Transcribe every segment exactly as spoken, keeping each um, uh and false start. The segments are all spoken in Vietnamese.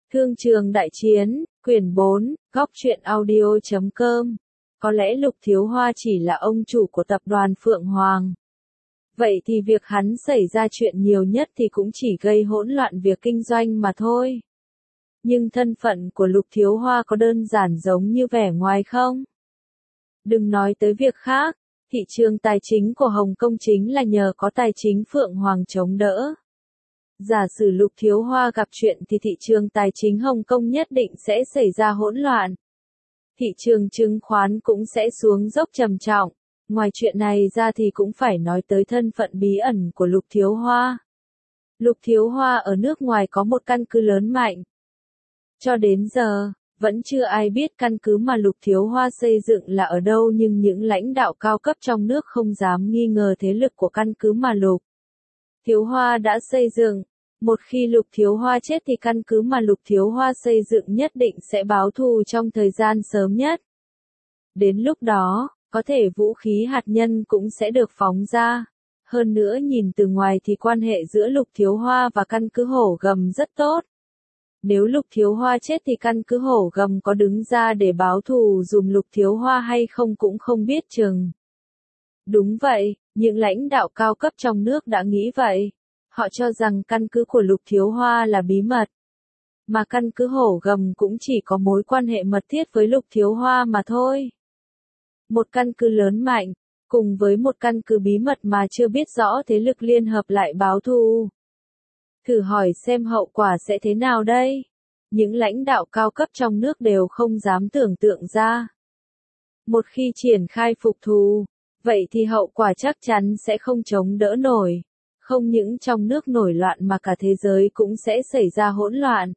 Thương trường đại chiến, quyển bốn, góc truyện audio chấm com. Có lẽ Lục Thiếu Hoa chỉ là ông chủ của tập đoàn Phượng Hoàng. Vậy thì việc hắn xảy ra chuyện nhiều nhất thì cũng chỉ gây hỗn loạn việc kinh doanh mà thôi. Nhưng thân phận của Lục Thiếu Hoa có đơn giản giống như vẻ ngoài không? Đừng nói tới việc khác, thị trường tài chính của Hồng Kông chính là nhờ có tài chính Phượng Hoàng chống đỡ. Giả sử Lục Thiếu Hoa gặp chuyện thì thị trường tài chính Hồng Kông nhất định sẽ xảy ra hỗn loạn. Thị trường chứng khoán cũng sẽ xuống dốc trầm trọng. Ngoài chuyện này ra thì cũng phải nói tới thân phận bí ẩn của Lục Thiếu Hoa. Lục Thiếu Hoa ở nước ngoài có một căn cứ lớn mạnh. Cho đến giờ, vẫn chưa ai biết căn cứ mà Lục Thiếu Hoa xây dựng là ở đâu, nhưng những lãnh đạo cao cấp trong nước không dám nghi ngờ thế lực của căn cứ mà Lục Thiếu Hoa đã xây dựng. Một khi Lục Thiếu Hoa chết thì căn cứ mà Lục Thiếu Hoa xây dựng nhất định sẽ báo thù trong thời gian sớm nhất. Đến lúc đó, có thể vũ khí hạt nhân cũng sẽ được phóng ra. Hơn nữa nhìn từ ngoài thì quan hệ giữa Lục Thiếu Hoa và căn cứ Hổ Gầm rất tốt. Nếu Lục Thiếu Hoa chết thì căn cứ Hổ Gầm có đứng ra để báo thù dùm Lục Thiếu Hoa hay không cũng không biết chừng. Đúng vậy, những lãnh đạo cao cấp trong nước đã nghĩ vậy. Họ cho rằng căn cứ của Lục Thiếu Hoa là bí mật. Mà căn cứ Hổ Gầm cũng chỉ có mối quan hệ mật thiết với Lục Thiếu Hoa mà thôi. Một căn cứ lớn mạnh, cùng với một căn cứ bí mật mà chưa biết rõ thế lực liên hợp lại báo thù. Thử hỏi xem hậu quả sẽ thế nào đây? Những lãnh đạo cao cấp trong nước đều không dám tưởng tượng ra. Một khi triển khai phục thù, vậy thì hậu quả chắc chắn sẽ không chống đỡ nổi. Không những trong nước nổi loạn mà cả thế giới cũng sẽ xảy ra hỗn loạn.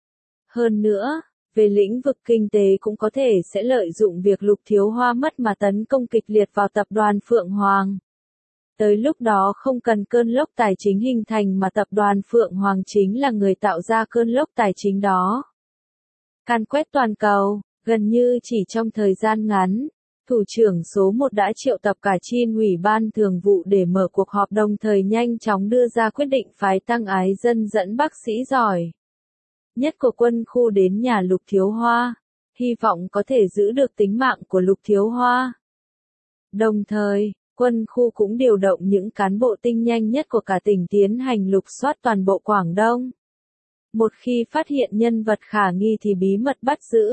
Hơn nữa, về lĩnh vực kinh tế cũng có thể sẽ lợi dụng việc Lục Thiếu Hoa mất mà tấn công kịch liệt vào tập đoàn Phượng Hoàng. Tới lúc đó không cần cơn lốc tài chính hình thành mà tập đoàn Phượng Hoàng chính là người tạo ra cơn lốc tài chính đó. Càn quét toàn cầu, gần như chỉ trong thời gian ngắn. Thủ trưởng số một đã triệu tập cả Chin Ủy ban thường vụ để mở cuộc họp, đồng thời nhanh chóng đưa ra quyết định phái Tăng Ái Dân dẫn bác sĩ giỏi nhất của quân khu đến nhà Lục Thiếu Hoa, hy vọng có thể giữ được tính mạng của Lục Thiếu Hoa. Đồng thời, quân khu cũng điều động những cán bộ tinh nhanh nhất của cả tỉnh tiến hành lục soát toàn bộ Quảng Đông. Một khi phát hiện nhân vật khả nghi thì bí mật bắt giữ.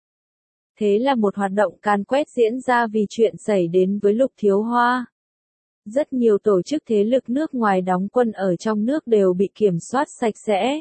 Thế là một hoạt động càn quét diễn ra vì chuyện xảy đến với Lục Thiếu Hoa. Rất nhiều tổ chức thế lực nước ngoài đóng quân ở trong nước đều bị kiểm soát sạch sẽ.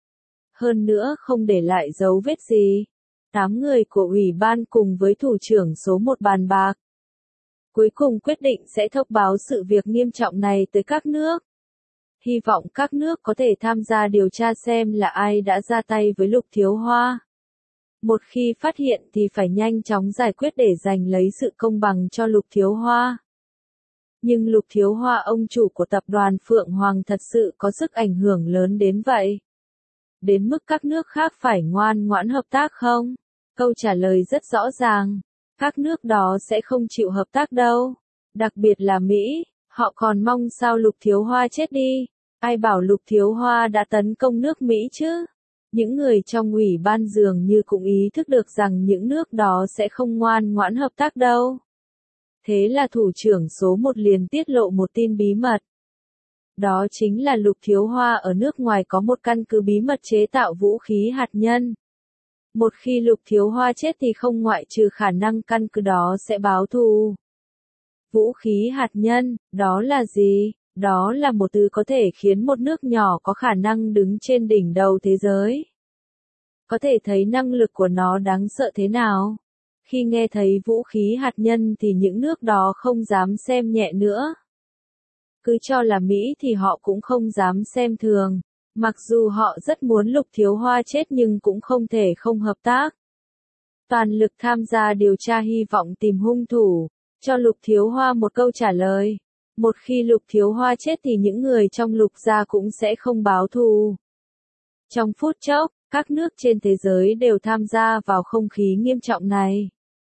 Hơn nữa không để lại dấu vết gì. Tám người của ủy ban cùng với thủ trưởng số một bàn bạc. Cuối cùng quyết định sẽ thông báo sự việc nghiêm trọng này tới các nước. Hy vọng các nước có thể tham gia điều tra xem là ai đã ra tay với Lục Thiếu Hoa. Một khi phát hiện thì phải nhanh chóng giải quyết để giành lấy sự công bằng cho Lục Thiếu Hoa. Nhưng Lục Thiếu Hoa, ông chủ của tập đoàn Phượng Hoàng, thật sự có sức ảnh hưởng lớn đến vậy? Đến mức các nước khác phải ngoan ngoãn hợp tác không? Câu trả lời rất rõ ràng. Các nước đó sẽ không chịu hợp tác đâu. Đặc biệt là Mỹ, họ còn mong sao Lục Thiếu Hoa chết đi. Ai bảo Lục Thiếu Hoa đã tấn công nước Mỹ chứ? Những người trong ủy ban dường như cũng ý thức được rằng những nước đó sẽ không ngoan ngoãn hợp tác đâu. Thế là thủ trưởng số một liền tiết lộ một tin bí mật. Đó chính là Lục Thiếu Hoa ở nước ngoài có một căn cứ bí mật chế tạo vũ khí hạt nhân. Một khi Lục Thiếu Hoa chết thì không ngoại trừ khả năng căn cứ đó sẽ báo thù. Vũ khí hạt nhân, đó là gì? Đó là một thứ có thể khiến một nước nhỏ có khả năng đứng trên đỉnh đầu thế giới. Có thể thấy năng lực của nó đáng sợ thế nào. Khi nghe thấy vũ khí hạt nhân thì những nước đó không dám xem nhẹ nữa. Cứ cho là Mỹ thì họ cũng không dám xem thường. Mặc dù họ rất muốn Lục Thiếu Hoa chết nhưng cũng không thể không hợp tác. Toàn lực tham gia điều tra, hy vọng tìm hung thủ, cho Lục Thiếu Hoa một câu trả lời. Một khi Lục Thiếu Hoa chết thì những người trong Lục gia cũng sẽ không báo thù. Trong phút chốc, các nước trên thế giới đều tham gia vào không khí nghiêm trọng này.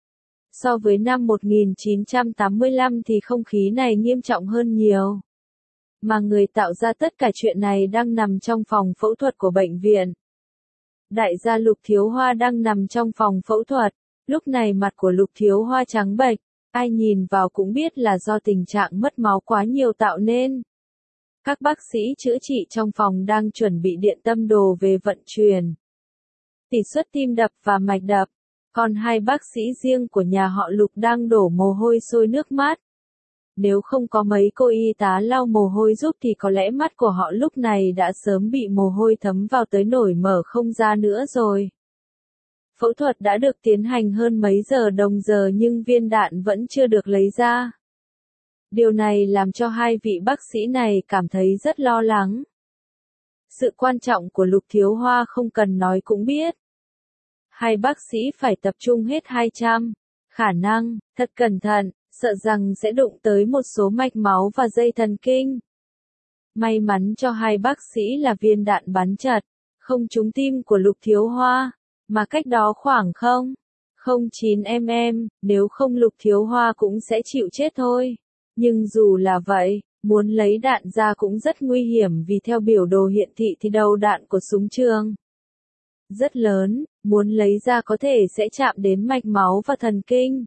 So với năm một nghìn chín trăm tám mươi lăm thì không khí này nghiêm trọng hơn nhiều. Mà người tạo ra tất cả chuyện này đang nằm trong phòng phẫu thuật của bệnh viện. Đại gia Lục Thiếu Hoa đang nằm trong phòng phẫu thuật, lúc này mặt của Lục Thiếu Hoa trắng bệch, ai nhìn vào cũng biết là do tình trạng mất máu quá nhiều tạo nên. Các bác sĩ chữa trị trong phòng đang chuẩn bị điện tâm đồ về vận chuyển tỷ suất tim đập và mạch đập, còn hai bác sĩ riêng của nhà họ Lục đang đổ mồ hôi sôi nước mắt. Nếu không có mấy cô y tá lau mồ hôi giúp thì có lẽ mắt của họ lúc này đã sớm bị mồ hôi thấm vào tới nổi mở không ra nữa rồi. Phẫu thuật đã được tiến hành hơn mấy giờ đồng giờ nhưng viên đạn vẫn chưa được lấy ra. Điều này làm cho hai vị bác sĩ này cảm thấy rất lo lắng. Sự quan trọng của Lục Thiếu Hoa không cần nói cũng biết. Hai bác sĩ phải tập trung hết hai trăm, khả năng, thật cẩn thận, sợ rằng sẽ đụng tới một số mạch máu và dây thần kinh. May mắn cho hai bác sĩ là viên đạn bắn chật, không trúng tim của Lục Thiếu Hoa, mà cách đó khoảng không phẩy không chín mi li mét, nếu không Lục Thiếu Hoa cũng sẽ chịu chết thôi. Nhưng dù là vậy, muốn lấy đạn ra cũng rất nguy hiểm vì theo biểu đồ hiện thị thì đầu đạn của súng trường rất lớn, muốn lấy ra có thể sẽ chạm đến mạch máu và thần kinh.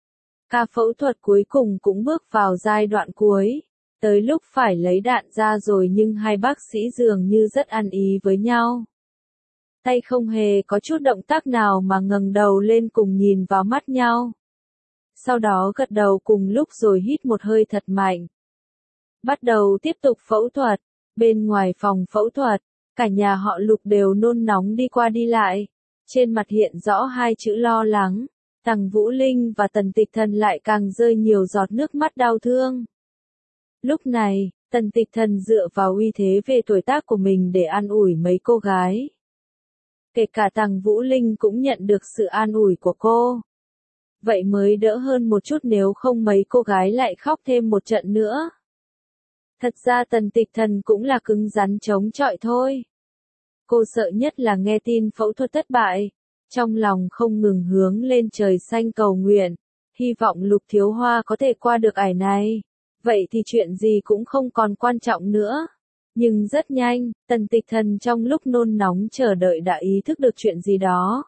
Ca phẫu thuật cuối cùng cũng bước vào giai đoạn cuối, tới lúc phải lấy đạn ra rồi nhưng hai bác sĩ dường như rất ăn ý với nhau. Tay không hề có chút động tác nào mà ngẩng đầu lên cùng nhìn vào mắt nhau. Sau đó gật đầu cùng lúc rồi hít một hơi thật mạnh. Bắt đầu tiếp tục phẫu thuật, bên ngoài phòng phẫu thuật, cả nhà họ Lục đều nôn nóng đi qua đi lại, trên mặt hiện rõ hai chữ lo lắng. Tằng Vũ Linh và Tần Tịch Thần lại càng rơi nhiều giọt nước mắt đau thương. Lúc này, Tần Tịch Thần dựa vào uy thế về tuổi tác của mình để an ủi mấy cô gái. Kể cả Tằng Vũ Linh cũng nhận được sự an ủi của cô. Vậy mới đỡ hơn một chút nếu không mấy cô gái lại khóc thêm một trận nữa. Thật ra Tần Tịch Thần cũng là cứng rắn chống chọi thôi. Cô sợ nhất là nghe tin phẫu thuật thất bại. Trong lòng không ngừng hướng lên trời xanh cầu nguyện, hy vọng Lục Thiếu Hoa có thể qua được ải này. Vậy thì chuyện gì cũng không còn quan trọng nữa. Nhưng rất nhanh, Tần Tịch Thần trong lúc nôn nóng chờ đợi đã ý thức được chuyện gì đó.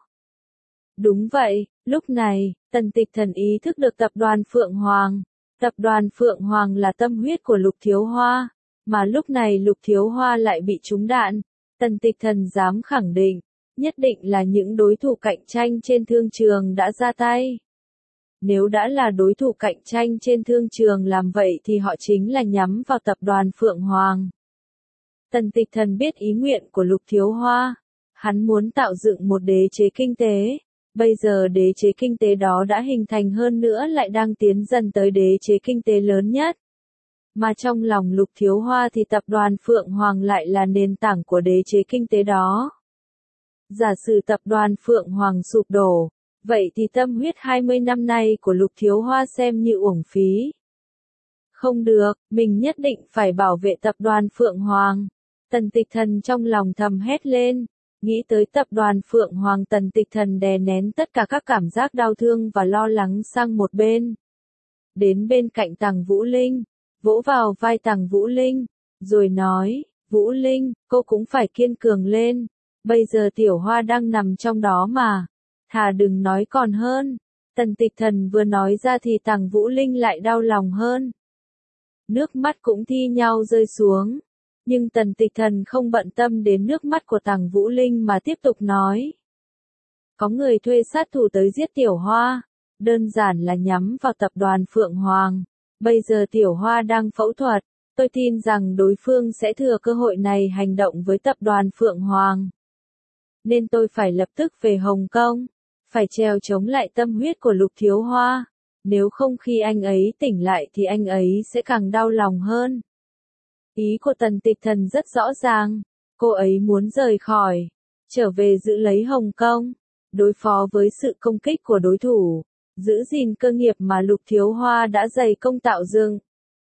Đúng vậy, lúc này, Tần Tịch Thần ý thức được tập đoàn Phượng Hoàng. Tập đoàn Phượng Hoàng là tâm huyết của Lục Thiếu Hoa, mà lúc này Lục Thiếu Hoa lại bị trúng đạn. Tần Tịch Thần dám khẳng định, nhất định là những đối thủ cạnh tranh trên thương trường đã ra tay. Nếu đã là đối thủ cạnh tranh trên thương trường làm vậy thì họ chính là nhắm vào tập đoàn Phượng Hoàng. Tần Tịch Thần biết ý nguyện của Lục Thiếu Hoa. Hắn muốn tạo dựng một đế chế kinh tế. Bây giờ đế chế kinh tế đó đã hình thành hơn nữa lại đang tiến dần tới đế chế kinh tế lớn nhất. Mà trong lòng Lục Thiếu Hoa thì tập đoàn Phượng Hoàng lại là nền tảng của đế chế kinh tế đó. Giả sử tập đoàn Phượng Hoàng sụp đổ, vậy thì tâm huyết hai mươi năm nay của Lục Thiếu Hoa xem như uổng phí. Không được, mình nhất định phải bảo vệ tập đoàn Phượng Hoàng. Tần Tịch Thần trong lòng thầm hét lên, nghĩ tới tập đoàn Phượng Hoàng Tần Tịch Thần đè nén tất cả các cảm giác đau thương và lo lắng sang một bên. Đến bên cạnh Tằng Vũ Linh, vỗ vào vai Tằng Vũ Linh, rồi nói, Vũ Linh, cô cũng phải kiên cường lên. Bây giờ Tiểu Hoa đang nằm trong đó mà. Thà đừng nói còn hơn. Tần Tịch Thần vừa nói ra thì Tằng Vũ Linh lại đau lòng hơn. Nước mắt cũng thi nhau rơi xuống. Nhưng Tần Tịch Thần không bận tâm đến nước mắt của Tằng Vũ Linh mà tiếp tục nói. Có người thuê sát thủ tới giết Tiểu Hoa. Đơn giản là nhắm vào tập đoàn Phượng Hoàng. Bây giờ Tiểu Hoa đang phẫu thuật. Tôi tin rằng đối phương sẽ thừa cơ hội này hành động với tập đoàn Phượng Hoàng. Nên tôi phải lập tức về Hồng Kông, phải trèo chống lại tâm huyết của Lục Thiếu Hoa, nếu không khi anh ấy tỉnh lại thì anh ấy sẽ càng đau lòng hơn. Ý của Tần Tịch Thần rất rõ ràng, cô ấy muốn rời khỏi, trở về giữ lấy Hồng Kông, đối phó với sự công kích của đối thủ, giữ gìn cơ nghiệp mà Lục Thiếu Hoa đã dày công tạo dựng.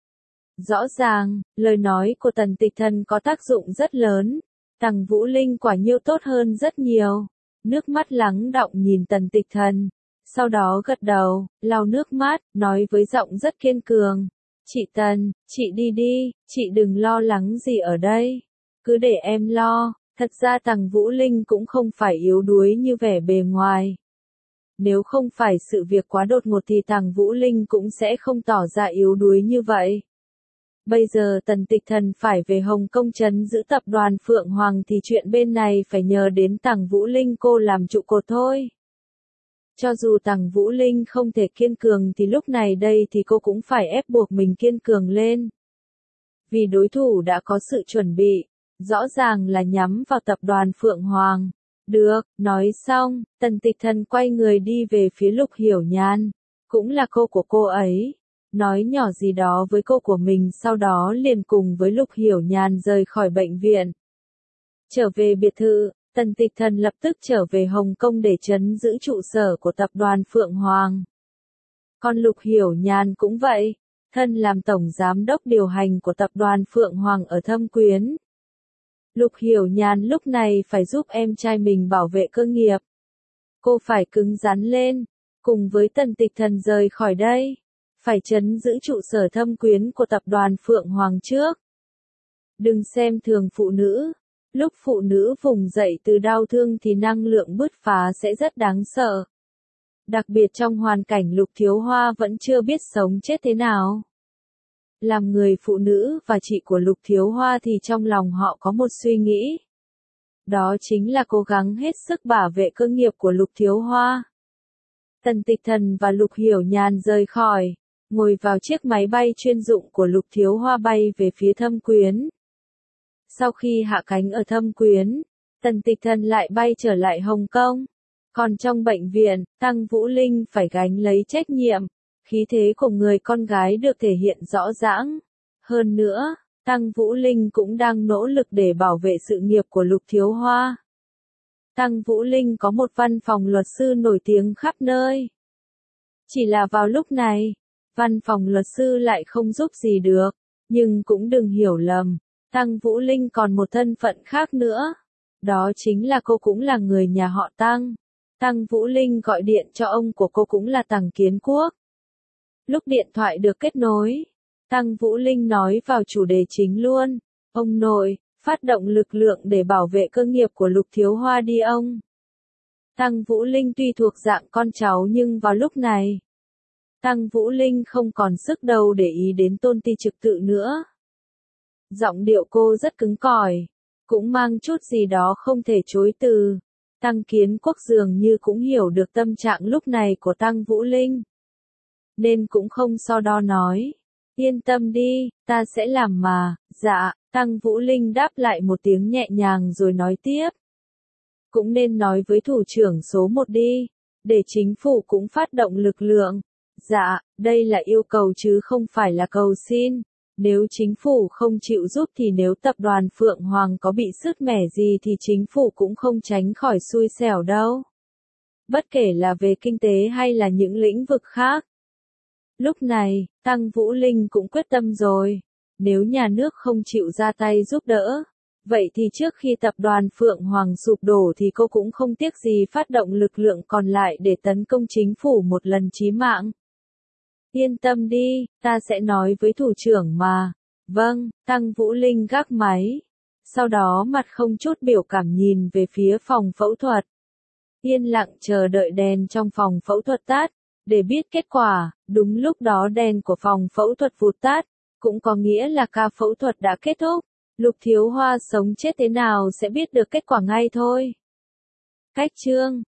Rõ ràng, lời nói của Tần Tịch Thần có tác dụng rất lớn. Tằng Vũ Linh quả nhiêu tốt hơn rất nhiều. Nước mắt lắng đọng nhìn Tần Tịch Thần. Sau đó gật đầu, lau nước mắt, nói với giọng rất kiên cường. Chị Tần, chị đi đi, chị đừng lo lắng gì ở đây. Cứ để em lo. Thật ra Tằng Vũ Linh cũng không phải yếu đuối như vẻ bề ngoài. Nếu không phải sự việc quá đột ngột thì Tằng Vũ Linh cũng sẽ không tỏ ra yếu đuối như vậy. Bây giờ Tần Tịch Thần phải về Hồng Kông trấn giữ tập đoàn Phượng Hoàng thì chuyện bên này phải nhờ đến Tằng Vũ Linh cô làm trụ cột thôi. Cho dù Tằng Vũ Linh không thể kiên cường thì lúc này đây thì cô cũng phải ép buộc mình kiên cường lên. Vì đối thủ đã có sự chuẩn bị, rõ ràng là nhắm vào tập đoàn Phượng Hoàng. Được, nói xong, Tần Tịch Thần quay người đi về phía Lục Hiểu Nhan, cũng là cô của cô ấy. Nói nhỏ gì đó với cô của mình sau đó liền cùng với Lục Hiểu Nhan rời khỏi bệnh viện. Trở về biệt thự, Tần Tịch Thần lập tức trở về Hồng Kông để trấn giữ trụ sở của tập đoàn Phượng Hoàng. Còn Lục Hiểu Nhan cũng vậy, thân làm tổng giám đốc điều hành của tập đoàn Phượng Hoàng ở Thâm Quyến. Lục Hiểu Nhan lúc này phải giúp em trai mình bảo vệ cơ nghiệp. Cô phải cứng rắn lên, cùng với Tần Tịch Thần rời khỏi đây. Phải trấn giữ trụ sở Thâm Quyến của tập đoàn Phượng Hoàng trước. Đừng xem thường phụ nữ. Lúc phụ nữ vùng dậy từ đau thương thì năng lượng bứt phá sẽ rất đáng sợ. Đặc biệt trong hoàn cảnh Lục Thiếu Hoa vẫn chưa biết sống chết thế nào. Làm người phụ nữ và chị của Lục Thiếu Hoa thì trong lòng họ có một suy nghĩ. Đó chính là cố gắng hết sức bảo vệ cơ nghiệp của Lục Thiếu Hoa. Tần Tịch Thần và Lục Hiểu Nhan rời khỏi, ngồi vào chiếc máy bay chuyên dụng của Lục Thiếu Hoa bay về phía Thâm Quyến. Sau khi hạ cánh ở Thâm Quyến, Tần Tịch Thần lại bay trở lại Hồng Kông. Còn trong bệnh viện, Tằng Vũ Linh phải gánh lấy trách nhiệm, khí thế của người con gái được thể hiện rõ ràng. Hơn nữa, Tằng Vũ Linh cũng đang nỗ lực để bảo vệ sự nghiệp của Lục Thiếu Hoa. Tằng Vũ Linh có một văn phòng luật sư nổi tiếng khắp nơi. Chỉ là vào lúc này, văn phòng luật sư lại không giúp gì được, nhưng cũng đừng hiểu lầm, Tằng Vũ Linh còn một thân phận khác nữa. Đó chính là cô cũng là người nhà họ Tằng. Tằng Vũ Linh gọi điện cho ông của cô cũng là Tằng Kiến Quốc. Lúc điện thoại được kết nối, Tằng Vũ Linh nói vào chủ đề chính luôn. Ông nội, phát động lực lượng để bảo vệ cơ nghiệp của Lục Thiếu Hoa đi ông. Tằng Vũ Linh tuy thuộc dạng con cháu nhưng vào lúc này, Tằng Vũ Linh không còn sức đâu để ý đến Tôn Ti Trực Tự nữa. Giọng điệu cô rất cứng cỏi, cũng mang chút gì đó không thể chối từ. Tằng Kiến Quốc dường như cũng hiểu được tâm trạng lúc này của Tằng Vũ Linh, nên cũng không so đo nói. Yên tâm đi, ta sẽ làm mà. Dạ, Tằng Vũ Linh đáp lại một tiếng nhẹ nhàng rồi nói tiếp. Cũng nên nói với thủ trưởng số một đi, để chính phủ cũng phát động lực lượng. Dạ, đây là yêu cầu chứ không phải là cầu xin. Nếu chính phủ không chịu giúp thì nếu tập đoàn Phượng Hoàng có bị sứt mẻ gì thì chính phủ cũng không tránh khỏi xui xẻo đâu. Bất kể là về kinh tế hay là những lĩnh vực khác. Lúc này, Tằng Vũ Linh cũng quyết tâm rồi. Nếu nhà nước không chịu ra tay giúp đỡ, vậy thì trước khi tập đoàn Phượng Hoàng sụp đổ thì cô cũng không tiếc gì phát động lực lượng còn lại để tấn công chính phủ một lần chí mạng. Yên tâm đi, ta sẽ nói với thủ trưởng mà. Vâng, Tằng Vũ Linh gác máy. Sau đó mặt không chút biểu cảm nhìn về phía phòng phẫu thuật. Yên lặng chờ đợi đèn trong phòng phẫu thuật tắt, để biết kết quả. Đúng lúc đó đèn của phòng phẫu thuật vụt tắt, cũng có nghĩa là ca phẫu thuật đã kết thúc. Lục Thiếu Hoa sống chết thế nào sẽ biết được kết quả ngay thôi. Cách chương